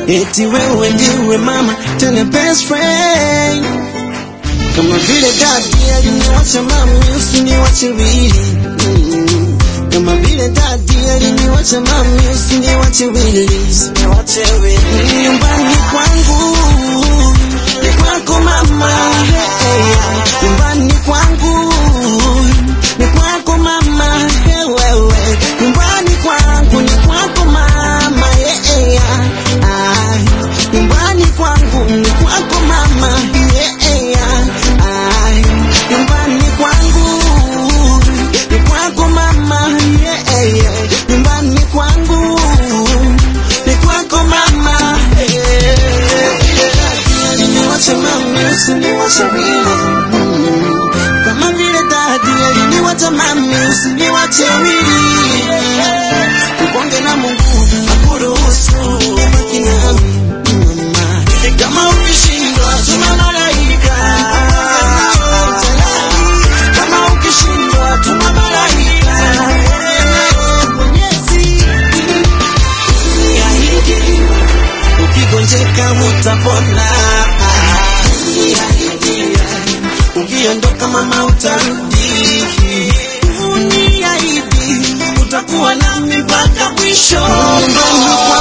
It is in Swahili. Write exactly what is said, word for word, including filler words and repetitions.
eti wewe ndiwe mama tena best friend. Kama vile daddy aliniacha mami, usiniache wili. Mm. Kama vile daddy aliniacha mami, usiniache wili. Usiniache wili. Nyumbani kwangu ni kwako mama, yeah. Nyumbani kwangu ni kwako mama, hey, wewe. Nyumbani kwangu ni kwako mama, yeah. Ah, nyumbani kwangu ni kwako mama, yeah. Ah, nyumbani kwangu ni kwako mama, yeah. Nyumbani kwangu ni kwako mama, yeah. Niwache mami, usiniwache wili. Kama vile daddy aliniwacha mami, usiniwache wili. Ukonge na Mungu akuruhusu ubaki nami mama. Kama ukishindwa tuma malaika, kama ukishindwa tuma malaika. Mwenyezi niahidi, ukigonjeka utapona. Ukiondoka mama utarudi, uniahidi utakuwa nami mpaka mwisho.